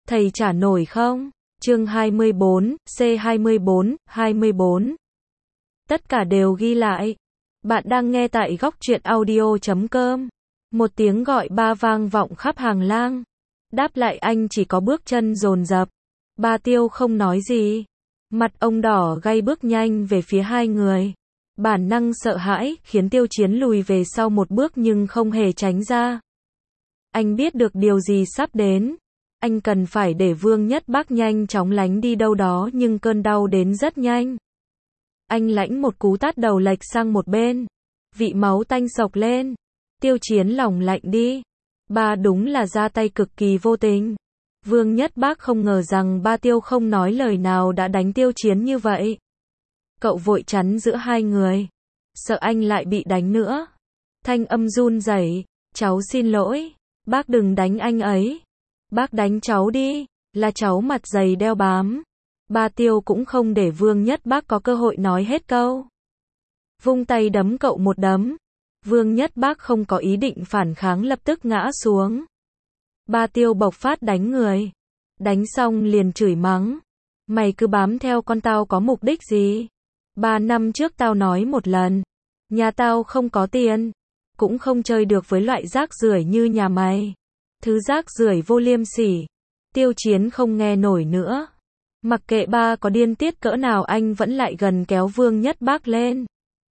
thầy trả nổi không? Chương 24, C24, 24. Tất cả đều ghi lại. Bạn đang nghe tại góc truyện audio.com. Một tiếng gọi ba vang vọng khắp hàng lang. Đáp lại anh chỉ có bước chân dồn dập. Ba Tiêu không nói gì. Mặt ông đỏ gay bước nhanh về phía hai người. Bản năng sợ hãi khiến Tiêu Chiến lùi về sau một bước nhưng không hề tránh ra. Anh biết được điều gì sắp đến. Anh cần phải để Vương Nhất Bác nhanh chóng lánh đi đâu đó nhưng cơn đau đến rất nhanh. Anh lãnh một cú tát đầu lệch sang một bên. Vị máu tanh sộc lên. Tiêu Chiến lòng lạnh đi. Ba đúng là ra tay cực kỳ vô tình. Vương Nhất Bác không ngờ rằng ba Tiêu không nói lời nào đã đánh Tiêu Chiến như vậy. Cậu vội chắn giữa hai người. Sợ anh lại bị đánh nữa. Thanh âm run rẩy. Cháu xin lỗi. Bác đừng đánh anh ấy. Bác đánh cháu đi. Là cháu mặt dày đeo bám. Ba Tiêu cũng không để Vương Nhất Bác có cơ hội nói hết câu. Vung tay đấm cậu một đấm. Vương Nhất Bác không có ý định phản kháng lập tức ngã xuống. Ba Tiêu bộc phát đánh người. Đánh xong liền chửi mắng. Mày cứ bám theo con tao có mục đích gì? 3 năm trước tao nói một lần. Nhà tao không có tiền. Cũng không chơi được với loại rác rưởi như nhà mày. Thứ rác rưởi vô liêm sỉ. Tiêu Chiến không nghe nổi nữa. Mặc kệ ba có điên tiết cỡ nào anh vẫn lại gần kéo Vương Nhất Bác lên.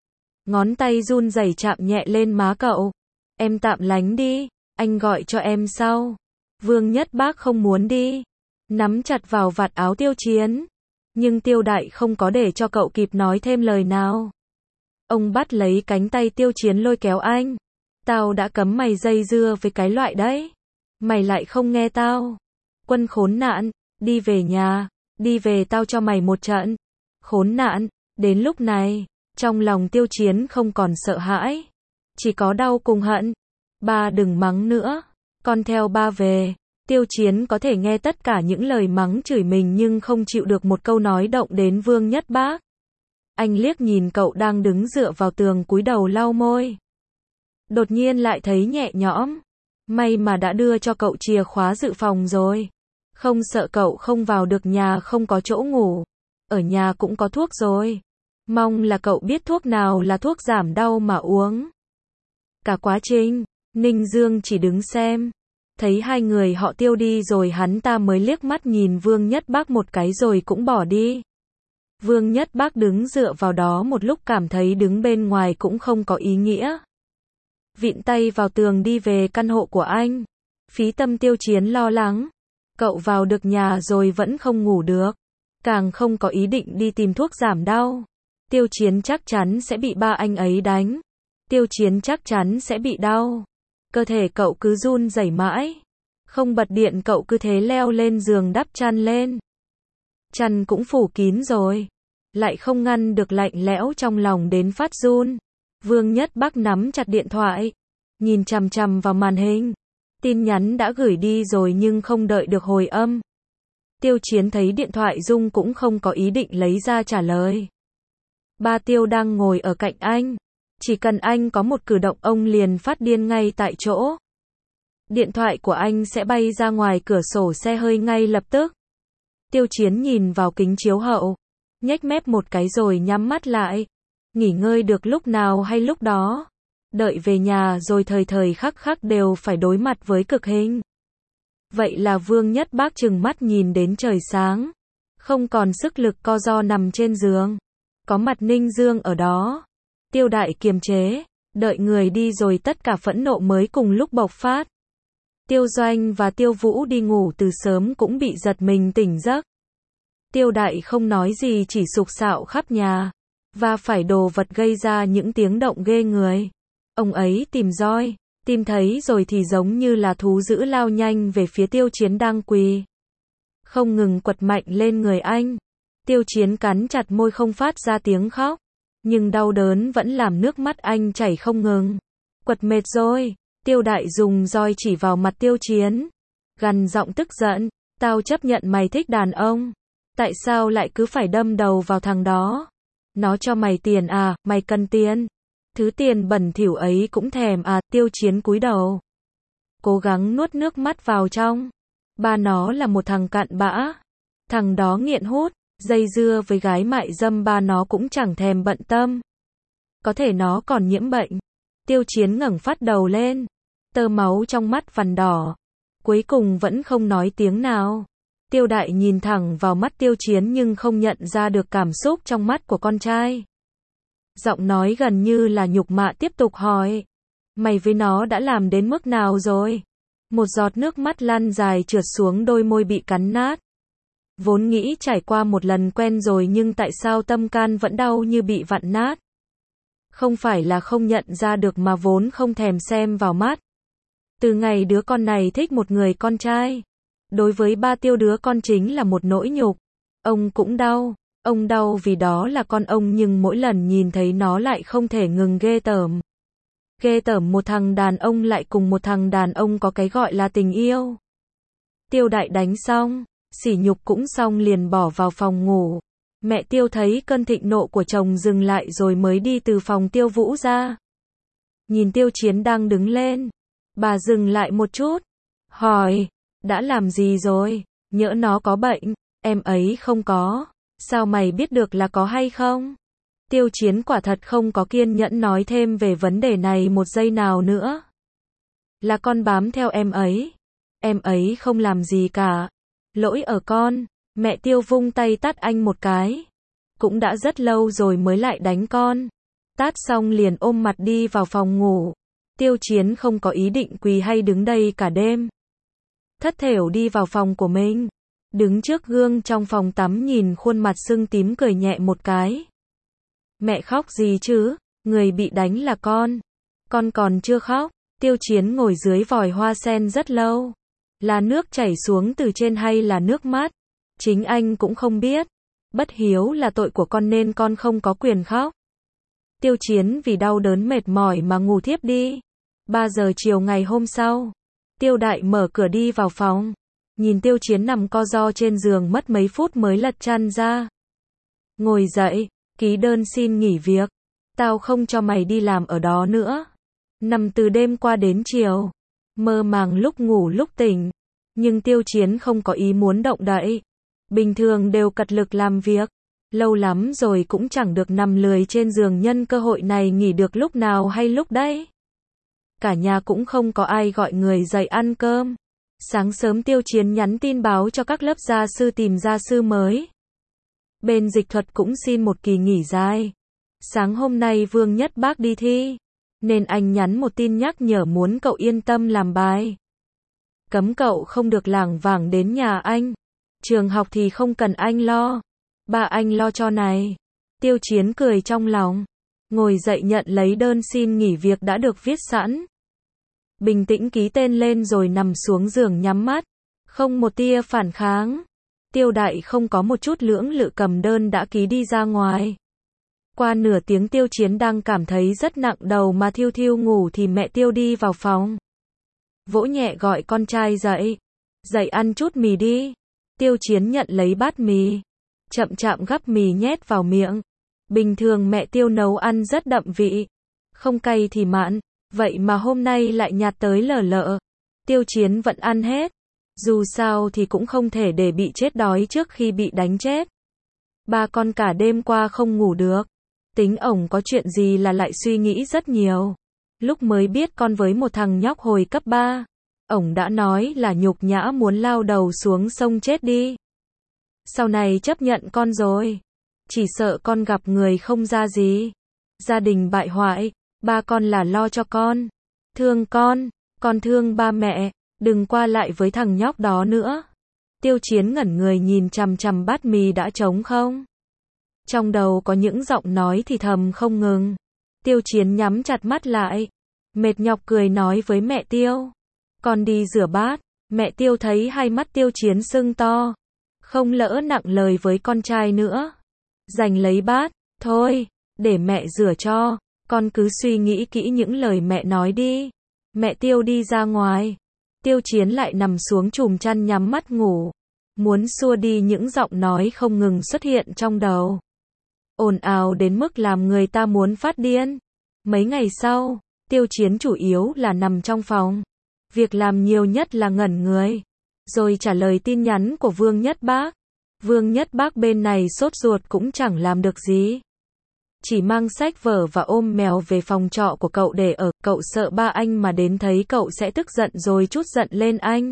Ngón tay run rẩy chạm nhẹ lên má cậu. Em tạm lánh đi, anh gọi cho em sau. Vương Nhất Bác không muốn đi. Nắm chặt vào vạt áo Tiêu Chiến. Nhưng Tiêu Đại không có để cho cậu kịp nói thêm lời nào. Ông bắt lấy cánh tay Tiêu Chiến lôi kéo anh. Tao đã cấm mày dây dưa với cái loại đấy. Mày lại không nghe tao. Quân khốn nạn, đi về nhà. Đi về tao cho mày một trận. Khốn nạn, đến lúc này, trong lòng Tiêu Chiến không còn sợ hãi. Chỉ có đau cùng hận. Ba đừng mắng nữa. Con theo ba về. Tiêu Chiến có thể nghe tất cả những lời mắng chửi mình nhưng không chịu được một câu nói động đến Vương Nhất Bác. Anh liếc nhìn cậu đang đứng dựa vào tường cúi đầu lau môi. Đột nhiên lại thấy nhẹ nhõm. May mà đã đưa cho cậu chìa khóa dự phòng rồi. Không sợ cậu không vào được nhà không có chỗ ngủ. Ở nhà cũng có thuốc rồi. Mong là cậu biết thuốc nào là thuốc giảm đau mà uống. Cả quá trình, Ninh Dương chỉ đứng xem. Thấy hai người họ Tiêu đi rồi hắn ta mới liếc mắt nhìn Vương Nhất Bác một cái rồi cũng bỏ đi. Vương Nhất Bác đứng dựa vào đó một lúc cảm thấy đứng bên ngoài cũng không có ý nghĩa. Vịn tay vào tường đi về căn hộ của anh. Phí tâm Tiêu Chiến lo lắng. Cậu vào được nhà rồi vẫn không ngủ được. Càng không có ý định đi tìm thuốc giảm đau. Tiêu Chiến chắc chắn sẽ bị ba anh ấy đánh. Tiêu Chiến chắc chắn sẽ bị đau. Cơ thể cậu cứ run rẩy mãi. Không bật điện cậu cứ thế leo lên giường đắp chăn lên. Chăn cũng phủ kín rồi. Lại không ngăn được lạnh lẽo trong lòng đến phát run. Vương Nhất Bác nắm chặt điện thoại. Nhìn chằm chằm vào màn hình. Tin nhắn đã gửi đi rồi nhưng không đợi được hồi âm. Tiêu Chiến thấy điện thoại rung cũng không có ý định lấy ra trả lời. Ba Tiêu đang ngồi ở cạnh anh. Chỉ cần anh có một cử động ông liền phát điên ngay tại chỗ. Điện thoại của anh sẽ bay ra ngoài cửa sổ xe hơi ngay lập tức. Tiêu Chiến nhìn vào kính chiếu hậu. Nhếch mép một cái rồi nhắm mắt lại. Nghỉ ngơi được lúc nào hay lúc đó. Đợi về nhà rồi thời thời khắc khắc đều phải đối mặt với cực hình. Vậy là Vương Nhất Bác trừng mắt nhìn đến trời sáng. Không còn sức lực co ro nằm trên giường. Có mặt Ninh Dương ở đó. Tiêu Đại kiềm chế. Đợi người đi rồi tất cả phẫn nộ mới cùng lúc bộc phát. Tiêu Doanh và Tiêu Vũ đi ngủ từ sớm cũng bị giật mình tỉnh giấc. Tiêu Đại không nói gì chỉ sục sạo khắp nhà. Và phải đồ vật gây ra những tiếng động ghê người. Ông ấy tìm roi. Tìm thấy rồi thì giống như là thú dữ lao nhanh về phía Tiêu Chiến đang quỳ. Không ngừng quật mạnh lên người anh. Tiêu Chiến cắn chặt môi không phát ra tiếng khóc. Nhưng đau đớn vẫn làm nước mắt anh chảy không ngừng. Quật mệt rồi. Tiêu Đại dùng roi chỉ vào mặt Tiêu Chiến. Gằn giọng tức giận. Tao chấp nhận mày thích đàn ông. Tại sao lại cứ phải đâm đầu vào thằng đó? Nó cho mày tiền à, mày cần tiền. Thứ tiền bẩn thỉu ấy cũng thèm à, Tiêu Chiến cúi đầu. Cố gắng nuốt nước mắt vào trong. Ba nó là một thằng cặn bã. Thằng đó nghiện hút, dây dưa với gái mại dâm ba nó cũng chẳng thèm bận tâm. Có thể nó còn nhiễm bệnh. Tiêu Chiến ngẩng phát đầu lên. Tơ máu trong mắt vằn đỏ. Cuối cùng vẫn không nói tiếng nào. Tiêu Đại nhìn thẳng vào mắt Tiêu Chiến nhưng không nhận ra được cảm xúc trong mắt của con trai. Giọng nói gần như là nhục mạ tiếp tục hỏi. Mày với nó đã làm đến mức nào rồi? Một giọt nước mắt lăn dài trượt xuống đôi môi bị cắn nát. Vốn nghĩ trải qua một lần quen rồi nhưng tại sao tâm can vẫn đau như bị vặn nát? Không phải là không nhận ra được mà vốn không thèm xem vào mắt. Từ ngày đứa con này thích một người con trai, đối với ba Tiêu đứa con chính là một nỗi nhục. Ông cũng đau, ông đau vì đó là con ông nhưng mỗi lần nhìn thấy nó lại không thể ngừng ghê tởm. Ghê tởm một thằng đàn ông lại cùng một thằng đàn ông có cái gọi là tình yêu. Tiêu Đại đánh xong, sỉ nhục cũng xong liền bỏ vào phòng ngủ. Mẹ Tiêu thấy cơn thịnh nộ của chồng dừng lại rồi mới đi từ phòng Tiêu Vũ ra. Nhìn Tiêu Chiến đang đứng lên, bà dừng lại một chút, hỏi, đã làm gì rồi, nhỡ nó có bệnh, em ấy không có, sao mày biết được là có hay không? Tiêu Chiến quả thật không có kiên nhẫn nói thêm về vấn đề này một giây nào nữa. Là con bám theo em ấy không làm gì cả, lỗi ở con. Mẹ Tiêu vung tay tát anh một cái. Cũng đã rất lâu rồi mới lại đánh con. Tát xong liền ôm mặt đi vào phòng ngủ. Tiêu Chiến không có ý định quỳ hay đứng đây cả đêm. Thất thểu đi vào phòng của mình. Đứng trước gương trong phòng tắm nhìn khuôn mặt sưng tím cười nhẹ một cái. Mẹ khóc gì chứ, người bị đánh là con. Con còn chưa khóc. Tiêu Chiến ngồi dưới vòi hoa sen rất lâu. Là nước chảy xuống từ trên hay là nước mắt? Chính anh cũng không biết. Bất hiếu là tội của con nên con không có quyền khóc. Tiêu Chiến vì đau đớn mệt mỏi mà ngủ thiếp đi. 3 giờ chiều ngày hôm sau, Tiêu Đại mở cửa đi vào phòng. Nhìn Tiêu Chiến nằm co ro trên giường mất mấy phút mới lật chăn ra. Ngồi dậy, ký đơn xin nghỉ việc. Tao không cho mày đi làm ở đó nữa. Nằm từ đêm qua đến chiều. Mơ màng lúc ngủ lúc tỉnh. Nhưng Tiêu Chiến không có ý muốn động đậy. Bình thường đều cật lực làm việc. Lâu lắm rồi cũng chẳng được nằm lười trên giường nhân cơ hội này nghỉ được lúc nào hay lúc đấy. Cả nhà cũng không có ai gọi người dậy ăn cơm. Sáng sớm Tiêu Chiến nhắn tin báo cho các lớp gia sư tìm gia sư mới. Bên dịch thuật cũng xin một kỳ nghỉ dài. Sáng hôm nay Vương Nhất Bác đi thi, nên anh nhắn một tin nhắc nhở muốn cậu yên tâm làm bài. Cấm cậu không được lảng vảng đến nhà anh. Trường học thì không cần anh lo. Ba anh lo cho này. Tiêu Chiến cười trong lòng. Ngồi dậy nhận lấy đơn xin nghỉ việc đã được viết sẵn. Bình tĩnh ký tên lên rồi nằm xuống giường nhắm mắt. Không một tia phản kháng. Tiêu Đại không có một chút lưỡng lự cầm đơn đã ký đi ra ngoài. Qua nửa tiếng Tiêu Chiến đang cảm thấy rất nặng đầu mà thiêu thiêu ngủ thì mẹ Tiêu đi vào phòng. Vỗ nhẹ gọi con trai dậy. Dậy ăn chút mì đi. Tiêu Chiến nhận lấy bát mì. Chậm chạm gắp mì nhét vào miệng. Bình thường mẹ Tiêu nấu ăn rất đậm vị. Không cay thì mặn. Vậy mà hôm nay lại nhạt tới lờ lợ. Tiêu Chiến vẫn ăn hết. Dù sao thì cũng không thể để bị chết đói trước khi bị đánh chết. Ba con cả đêm qua không ngủ được. Tính ổng có chuyện gì là lại suy nghĩ rất nhiều. Lúc mới biết con với một thằng nhóc hồi cấp 3. Ổng đã nói là nhục nhã muốn lao đầu xuống sông chết đi. Sau này chấp nhận con rồi. Chỉ sợ con gặp người không ra gì. Gia đình bại hoại. Ba con là lo cho con. Thương con thương ba mẹ. Đừng qua lại với thằng nhóc đó nữa. Tiêu Chiến ngẩn người nhìn chằm chằm bát mì đã trống không. Trong đầu có những giọng nói thì thầm không ngừng. Tiêu Chiến nhắm chặt mắt lại. Mệt nhọc cười nói với mẹ Tiêu. Con đi rửa bát. Mẹ Tiêu thấy hai mắt Tiêu Chiến sưng to. Không lỡ nặng lời với con trai nữa. Giành lấy bát. Thôi, để mẹ rửa cho. Con cứ suy nghĩ kỹ những lời mẹ nói đi. Mẹ Tiêu đi ra ngoài. Tiêu Chiến lại nằm xuống chùm chăn nhắm mắt ngủ. Muốn xua đi những giọng nói không ngừng xuất hiện trong đầu. Ồn ào đến mức làm người ta muốn phát điên. Mấy ngày sau, Tiêu Chiến chủ yếu là nằm trong phòng. Việc làm nhiều nhất là ngẩn người. rồi trả lời tin nhắn của Vương Nhất Bác. Vương Nhất Bác bên này sốt ruột cũng chẳng làm được gì. Chỉ mang sách vở và ôm mèo về phòng trọ của cậu để ở, cậu sợ ba anh mà đến thấy cậu sẽ tức giận rồi trút giận lên anh.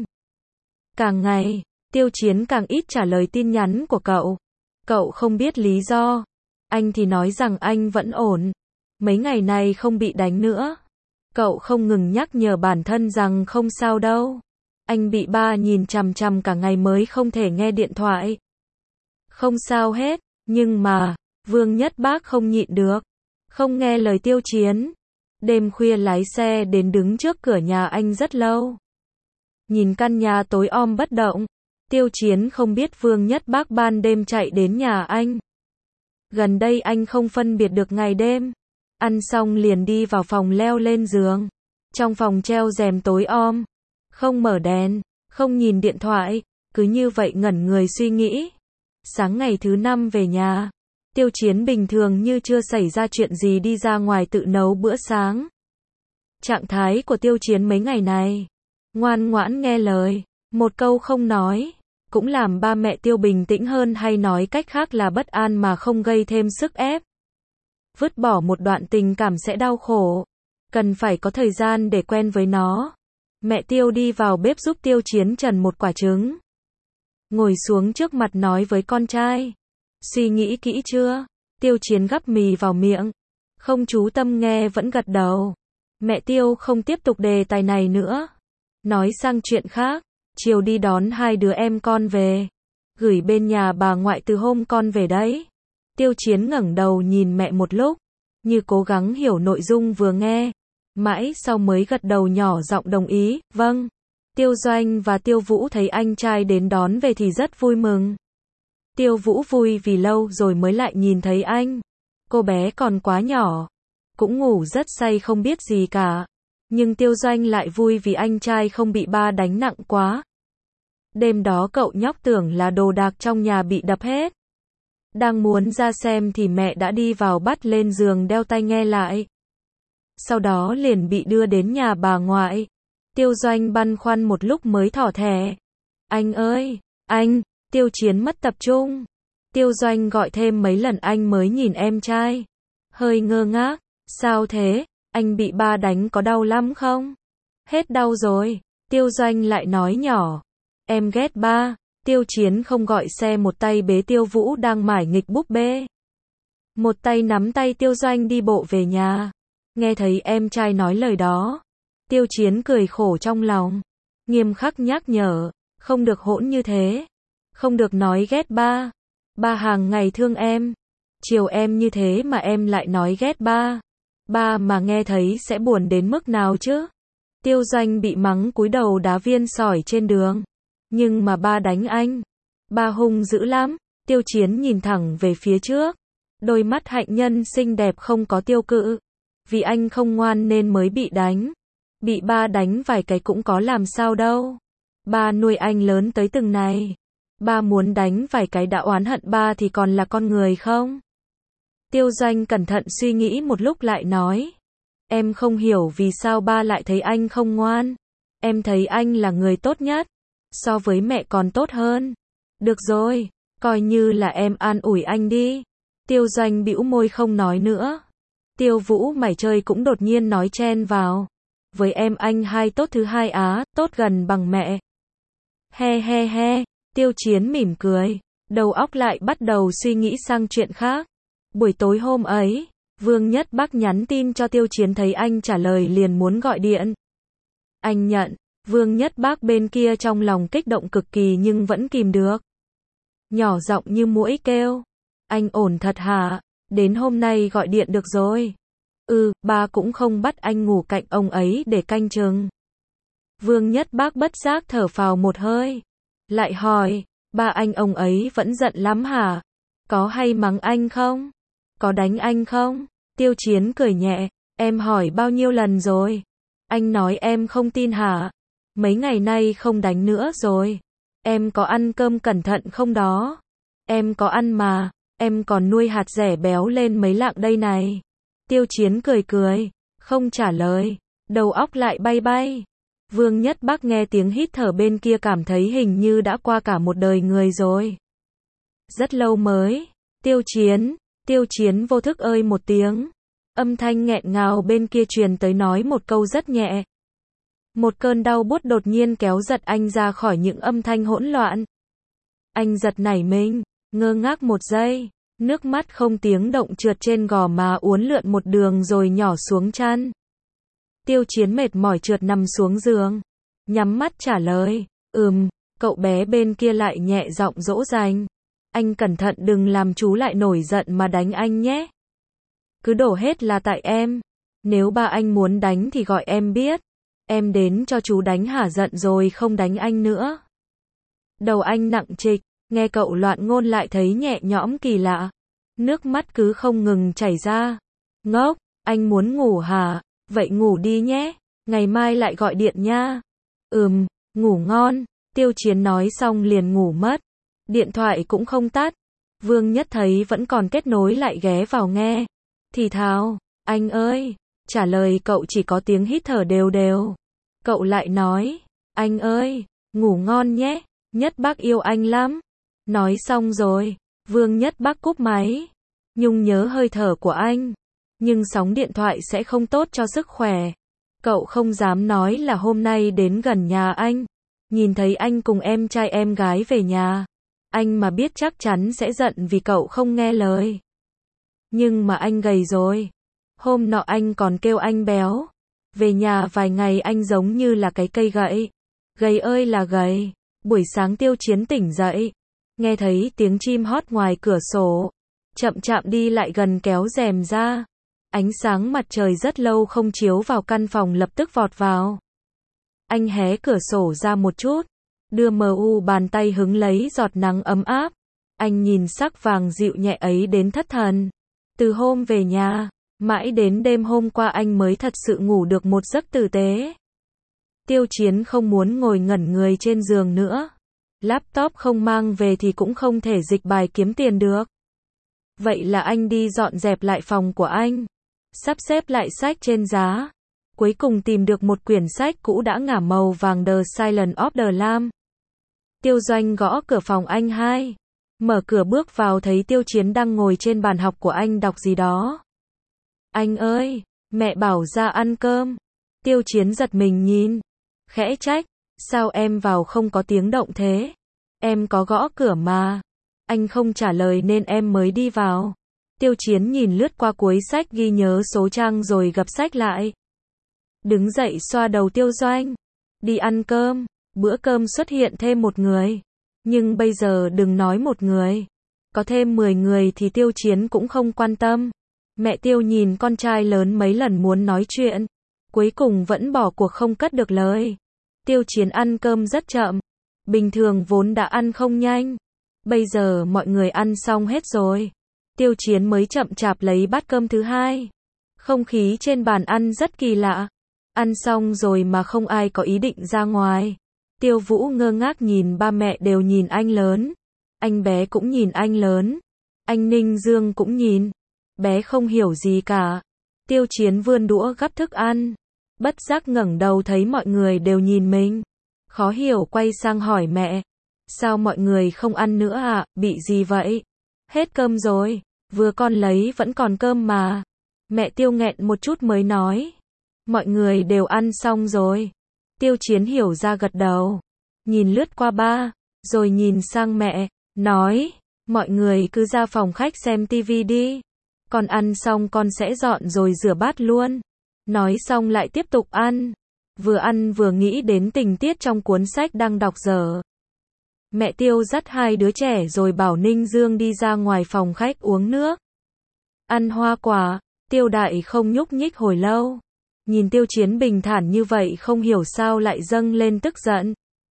Càng ngày, Tiêu Chiến càng ít trả lời tin nhắn của cậu. Cậu không biết lý do. Anh thì nói rằng anh vẫn ổn. Mấy ngày này không bị đánh nữa. Cậu không ngừng nhắc nhở bản thân rằng không sao đâu. Anh bị ba nhìn chằm chằm cả ngày mới không thể nghe điện thoại. Không sao hết, nhưng mà, Vương Nhất Bác không nhịn được. Không nghe lời Tiêu Chiến. Đêm khuya lái xe đến đứng trước cửa nhà anh rất lâu. Nhìn căn nhà tối om bất động. Tiêu Chiến không biết Vương Nhất Bác ban đêm chạy đến nhà anh. Gần đây anh không phân biệt được ngày đêm. Ăn xong liền đi vào phòng leo lên giường. Trong phòng treo rèm tối om. Không mở đèn, không nhìn điện thoại, cứ như vậy ngẩn người suy nghĩ. Sáng ngày thứ 5 về nhà. Tiêu Chiến bình thường như chưa xảy ra chuyện gì đi ra ngoài tự nấu bữa sáng. Trạng thái của Tiêu Chiến mấy ngày này. Ngoan ngoãn nghe lời. Một câu không nói. Cũng làm ba mẹ Tiêu bình tĩnh hơn, hay nói cách khác là bất an mà không gây thêm sức ép. Vứt bỏ một đoạn tình cảm sẽ đau khổ. Cần phải có thời gian để quen với nó. Mẹ Tiêu đi vào bếp giúp Tiêu Chiến trần một quả trứng. Ngồi xuống trước mặt nói với con trai. Suy nghĩ kỹ chưa? Tiêu Chiến gắp mì vào miệng. Không chú tâm nghe vẫn gật đầu. Mẹ Tiêu không tiếp tục đề tài này nữa. Nói sang chuyện khác. Chiều đi đón hai đứa em con về. Gửi bên nhà bà ngoại từ hôm con về đấy. Tiêu Chiến ngẩng đầu nhìn mẹ một lúc. Như cố gắng hiểu nội dung vừa nghe. Mãi sau mới gật đầu nhỏ giọng đồng ý. Vâng. Tiêu Doanh và Tiêu Vũ thấy anh trai đến đón về thì rất vui mừng. Tiêu Vũ vui vì lâu rồi mới lại nhìn thấy anh. Cô bé còn quá nhỏ. Cũng ngủ rất say không biết gì cả. Nhưng Tiêu Doanh lại vui vì anh trai không bị ba đánh nặng quá. Đêm đó cậu nhóc tưởng là đồ đạc trong nhà bị đập hết. Đang muốn ra xem thì mẹ đã đi vào bắt lên giường đeo tai nghe lại. Sau đó liền bị đưa đến nhà bà ngoại. Tiêu Doanh băn khoăn một lúc mới thỏ thẻ. Anh ơi, anh, Tiêu Chiến mất tập trung. Tiêu Doanh gọi thêm mấy lần anh mới nhìn em trai. Hơi ngơ ngác, sao thế, anh bị ba đánh có đau lắm không? Hết đau rồi, Tiêu Doanh lại nói nhỏ. Em ghét ba. Tiêu Chiến không gọi xe, một tay bế Tiêu Vũ đang mải nghịch búp bê. Một tay nắm tay Tiêu Doanh đi bộ về nhà. Nghe thấy em trai nói lời đó. Tiêu Chiến cười khổ trong lòng. Nghiêm khắc nhắc nhở. Không được hỗn như thế. Không được nói ghét ba. Ba hàng ngày thương em. Chiều em như thế mà em lại nói ghét ba. Ba mà nghe thấy sẽ buồn đến mức nào chứ? Tiêu Doanh bị mắng cúi đầu đá viên sỏi trên đường. Nhưng mà ba đánh anh. Ba hung dữ lắm. Tiêu Chiến nhìn thẳng về phía trước. Đôi mắt hạnh nhân xinh đẹp không có tiêu cự. Vì anh không ngoan nên mới bị đánh. Bị ba đánh vài cái cũng có làm sao đâu. Ba nuôi anh lớn tới từng này. Ba muốn đánh vài cái đã oán hận ba thì còn là con người không? Tiêu Doanh cẩn thận suy nghĩ một lúc lại nói. Em không hiểu vì sao ba lại thấy anh không ngoan. Em thấy anh là người tốt nhất. So với mẹ còn tốt hơn. Được rồi, coi như là em an ủi anh đi. Tiêu Doanh bĩu môi không nói nữa. Tiêu Vũ mải chơi cũng đột nhiên nói chen vào. Với em anh hai tốt thứ hai á, tốt gần bằng mẹ. He he he, Tiêu Chiến mỉm cười. Đầu óc lại bắt đầu suy nghĩ sang chuyện khác. Buổi tối hôm ấy, Vương Nhất Bác nhắn tin cho Tiêu Chiến thấy anh trả lời liền muốn gọi điện. Anh nhận. Vương Nhất Bác bên kia trong lòng kích động cực kỳ nhưng vẫn kìm được. Nhỏ giọng như muỗi kêu. Anh ổn thật hả? Đến hôm nay gọi điện được rồi. Ba cũng không bắt anh ngủ cạnh ông ấy để canh chừng. Vương Nhất Bác bất giác thở phào một hơi. Lại hỏi, ba anh ông ấy vẫn giận lắm hả? Có hay mắng anh không? Có đánh anh không? Tiêu Chiến cười nhẹ. Em hỏi bao nhiêu lần rồi? Anh nói em không tin hả? Mấy ngày nay không đánh nữa rồi. Em có ăn cơm cẩn thận không đó? Em có ăn mà. Em còn nuôi hạt dẻ béo lên mấy lạng đây này. Tiêu Chiến cười cười. Không trả lời. Đầu óc lại bay bay. Vương Nhất Bắc nghe tiếng hít thở bên kia cảm thấy hình như đã qua cả một đời người rồi. Rất lâu mới. Tiêu Chiến vô thức ơi một tiếng. Âm thanh nghẹn ngào bên kia truyền tới nói một câu rất nhẹ. Một cơn đau buốt đột nhiên kéo giật anh ra khỏi những âm thanh hỗn loạn. Anh giật nảy mình, ngơ ngác một giây, nước mắt không tiếng động trượt trên gò má uốn lượn một đường rồi nhỏ xuống chân. Tiêu Chiến mệt mỏi trượt nằm xuống giường, nhắm mắt trả lời, cậu bé bên kia lại nhẹ giọng dỗ dành. Anh cẩn thận đừng làm chú lại nổi giận mà đánh anh nhé. Cứ đổ hết là tại em. Nếu ba anh muốn đánh thì gọi em biết. Em đến cho chú đánh hả giận rồi không đánh anh nữa. Đầu anh nặng trịch, nghe cậu loạn ngôn lại thấy nhẹ nhõm kỳ lạ. Nước mắt cứ không ngừng chảy ra. Ngốc, anh muốn ngủ hả? Vậy ngủ đi nhé. Ngày mai lại gọi điện nha. Ngủ ngon. Tiêu Chiến nói xong liền ngủ mất. Điện thoại cũng không tắt. Vương Nhất thấy vẫn còn kết nối lại ghé vào nghe. Thì thào, anh ơi. Trả lời cậu chỉ có tiếng hít thở đều đều. Cậu lại nói, anh ơi, ngủ ngon nhé, Nhất Bắc yêu anh lắm. Nói xong rồi, Vương Nhất Bắc cúp máy. Nhung nhớ hơi thở của anh. Nhưng sóng điện thoại sẽ không tốt cho sức khỏe. Cậu không dám nói là hôm nay đến gần nhà anh. Nhìn thấy anh cùng em trai em gái về nhà. Anh mà biết chắc chắn sẽ giận vì cậu không nghe lời. Nhưng mà anh gầy rồi. Hôm nọ anh còn kêu anh béo. Về nhà vài ngày anh giống như là cái cây gậy. Gầy ơi là gầy. Buổi sáng Tiêu Chiến tỉnh dậy. Nghe thấy tiếng chim hót ngoài cửa sổ. Chậm chạm đi lại gần kéo rèm ra. Ánh sáng mặt trời rất lâu không chiếu vào căn phòng lập tức vọt vào. Anh hé cửa sổ ra một chút. Đưa bàn tay hứng lấy giọt nắng ấm áp. Anh nhìn sắc vàng dịu nhẹ ấy đến thất thần. Từ hôm về nhà, mãi đến đêm hôm qua anh mới thật sự ngủ được một giấc tử tế. Tiêu Chiến không muốn ngồi ngẩn người trên giường nữa. Laptop không mang về thì cũng không thể dịch bài kiếm tiền được. Vậy là anh đi dọn dẹp lại phòng của anh. Sắp xếp lại sách trên giá. Cuối cùng tìm được một quyển sách cũ đã ngả màu vàng The Silence of the Lamb. Tiêu Doanh gõ cửa phòng anh hai. Mở cửa bước vào thấy Tiêu Chiến đang ngồi trên bàn học của anh đọc gì đó. Anh ơi, mẹ bảo ra ăn cơm. Tiêu Chiến giật mình nhìn. Khẽ trách, sao em vào không có tiếng động thế? Em có gõ cửa mà. Anh không trả lời nên em mới đi vào. Tiêu Chiến nhìn lướt qua cuối sách ghi nhớ số trang rồi gập sách lại. Đứng dậy xoa đầu Tiêu Doanh. Đi ăn cơm. Bữa cơm xuất hiện thêm một người. Nhưng bây giờ đừng nói một người. Có thêm 10 người thì Tiêu Chiến cũng không quan tâm. Mẹ Tiêu nhìn con trai lớn mấy lần muốn nói chuyện. Cuối cùng vẫn bỏ cuộc không cất được lời. Tiêu Chiến ăn cơm rất chậm. Bình thường vốn đã ăn không nhanh. Bây giờ mọi người ăn xong hết rồi. Tiêu Chiến mới chậm chạp lấy bát cơm thứ hai. Không khí trên bàn ăn rất kỳ lạ. Ăn xong rồi mà không ai có ý định ra ngoài. Tiêu Vũ ngơ ngác nhìn ba mẹ đều nhìn anh lớn. Anh bé cũng nhìn anh lớn. Anh Ninh Dương cũng nhìn. Bé không hiểu gì cả. Tiêu Chiến vươn đũa gắp thức ăn. Bất giác ngẩng đầu thấy mọi người đều nhìn mình. Khó hiểu quay sang hỏi mẹ. Sao mọi người không ăn nữa à, bị gì vậy? Hết cơm rồi. Vừa con lấy vẫn còn cơm mà. Mẹ Tiêu nghẹn một chút mới nói. Mọi người đều ăn xong rồi. Tiêu Chiến hiểu ra gật đầu. Nhìn lướt qua ba. Rồi nhìn sang mẹ. Nói. Mọi người cứ ra phòng khách xem tivi đi. Con ăn xong con sẽ dọn rồi rửa bát luôn. Nói xong lại tiếp tục ăn. Vừa ăn vừa nghĩ đến tình tiết trong cuốn sách đang đọc dở. Mẹ Tiêu dắt hai đứa trẻ rồi bảo Ninh Dương đi ra ngoài phòng khách uống nước. Ăn hoa quả. Tiêu Đại không nhúc nhích hồi lâu. Nhìn Tiêu Chiến bình thản như vậy không hiểu sao lại dâng lên tức giận.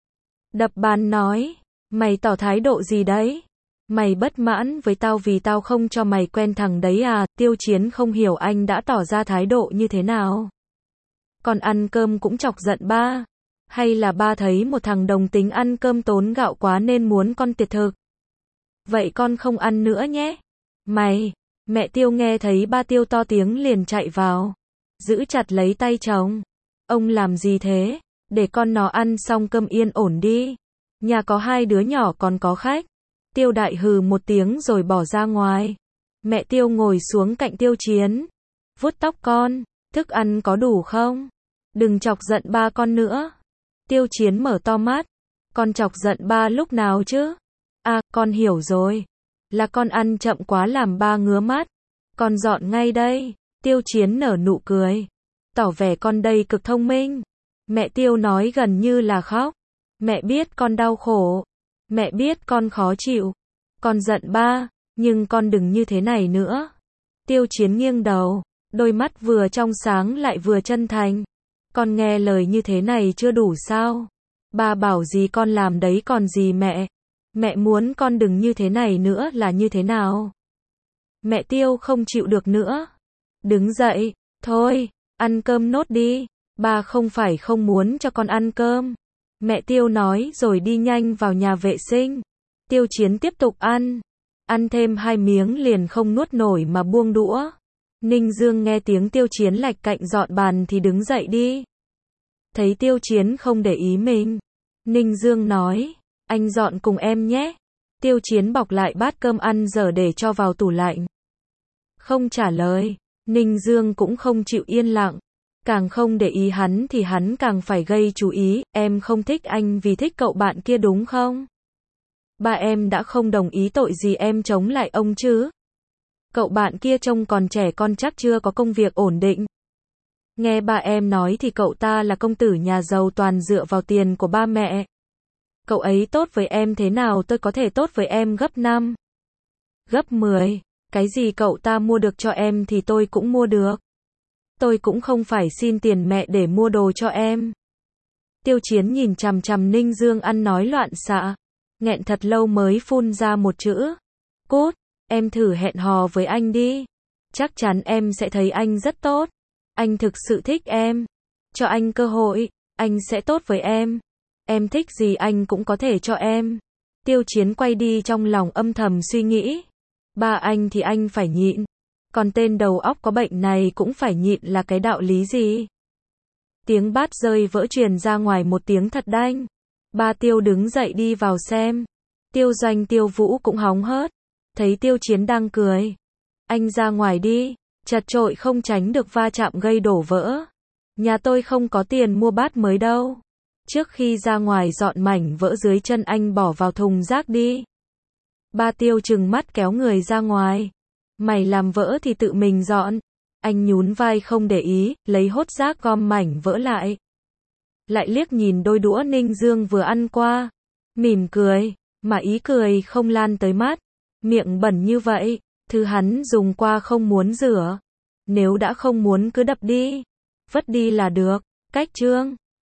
Đập bàn nói. Mày tỏ thái độ gì đấy? Mày bất mãn với tao vì tao không cho mày quen thằng đấy à? Tiêu Chiến không hiểu anh đã tỏ ra thái độ như thế nào. Còn ăn cơm cũng chọc giận ba. Hay là ba thấy một thằng đồng tính ăn cơm tốn gạo quá nên muốn con tiệt thực? Vậy con không ăn nữa nhé. Mày. Mẹ Tiêu nghe thấy ba Tiêu to tiếng liền chạy vào. Giữ chặt lấy tay chồng. Ông làm gì thế? Để con nó ăn xong cơm yên ổn đi. Nhà có 2 đứa nhỏ còn có khách. Tiêu Đại hừ một tiếng rồi bỏ ra ngoài. Mẹ Tiêu ngồi xuống cạnh Tiêu Chiến. Vuốt tóc con, thức ăn có đủ không? Đừng chọc giận ba con nữa. Tiêu Chiến mở to mắt. Con chọc giận ba lúc nào chứ? À, con hiểu rồi. Là con ăn chậm quá làm ba ngứa mắt. Con dọn ngay đây. Tiêu Chiến nở nụ cười. Tỏ vẻ con đây cực thông minh. Mẹ Tiêu nói gần như là khóc. Mẹ biết con đau khổ. Mẹ biết con khó chịu. Con giận ba, nhưng con đừng như thế này nữa. Tiêu Chiến nghiêng đầu, đôi mắt vừa trong sáng lại vừa chân thành. Con nghe lời như thế này chưa đủ sao? Ba bảo gì con làm đấy còn gì mẹ. Mẹ muốn con đừng như thế này nữa là như thế nào? Mẹ Tiêu không chịu được nữa. Đứng dậy, thôi, ăn cơm nốt đi. Ba không phải không muốn cho con ăn cơm. Mẹ Tiêu nói rồi đi nhanh vào nhà vệ sinh. Tiêu Chiến tiếp tục ăn. Ăn thêm 2 miếng liền không nuốt nổi mà buông đũa. Ninh Dương nghe tiếng Tiêu Chiến lạch cạnh dọn bàn thì đứng dậy đi. Thấy Tiêu Chiến không để ý mình. Ninh Dương nói, anh dọn cùng em nhé. Tiêu Chiến bọc lại bát cơm ăn dở để cho vào tủ lạnh. Không trả lời. Ninh Dương cũng không chịu yên lặng. Càng không để ý hắn thì hắn càng phải gây chú ý. Em không thích anh vì thích cậu bạn kia đúng không? Ba em đã không đồng ý tội gì em chống lại ông chứ? Cậu bạn kia trông còn trẻ con chắc chưa có công việc ổn định. Nghe ba em nói thì cậu ta là công tử nhà giàu toàn dựa vào tiền của ba mẹ. Cậu ấy tốt với em thế nào tôi có thể tốt với em gấp 5, gấp 10. Cái gì cậu ta mua được cho em thì tôi cũng mua được. Tôi cũng không phải xin tiền mẹ để mua đồ cho em. Tiêu Chiến nhìn chằm chằm Ninh Dương ăn nói loạn xạ. Nghẹn thật lâu mới phun ra một chữ. Cút, em thử hẹn hò với anh đi. Chắc chắn em sẽ thấy anh rất tốt. Anh thực sự thích em. Cho anh cơ hội, anh sẽ tốt với em. Em thích gì anh cũng có thể cho em. Tiêu Chiến quay đi trong lòng âm thầm suy nghĩ. Ba anh thì anh phải nhịn. Còn tên đầu óc có bệnh này cũng phải nhịn là cái đạo lý gì? Tiếng bát rơi vỡ truyền ra ngoài một tiếng thật đanh. Ba Tiêu đứng dậy đi vào xem. Tiêu Doanh Tiêu Vũ cũng hóng hớt. Thấy Tiêu Chiến đang cười. Anh ra ngoài đi. Chật chội không tránh được va chạm gây đổ vỡ. Nhà tôi không có tiền mua bát mới đâu. Trước khi ra ngoài dọn mảnh vỡ dưới chân anh bỏ vào thùng rác đi. Ba Tiêu trừng mắt kéo người ra ngoài. Mày làm vỡ thì tự mình dọn. Anh nhún vai không để ý, lấy hốt rác gom mảnh vỡ lại. Lại liếc nhìn đôi đũa Ninh Dương vừa ăn qua. Mỉm cười, mà ý cười không lan tới mắt. Miệng bẩn như vậy, thứ hắn dùng qua không muốn rửa. Nếu đã không muốn cứ đập đi. Vứt đi là được. Cách chương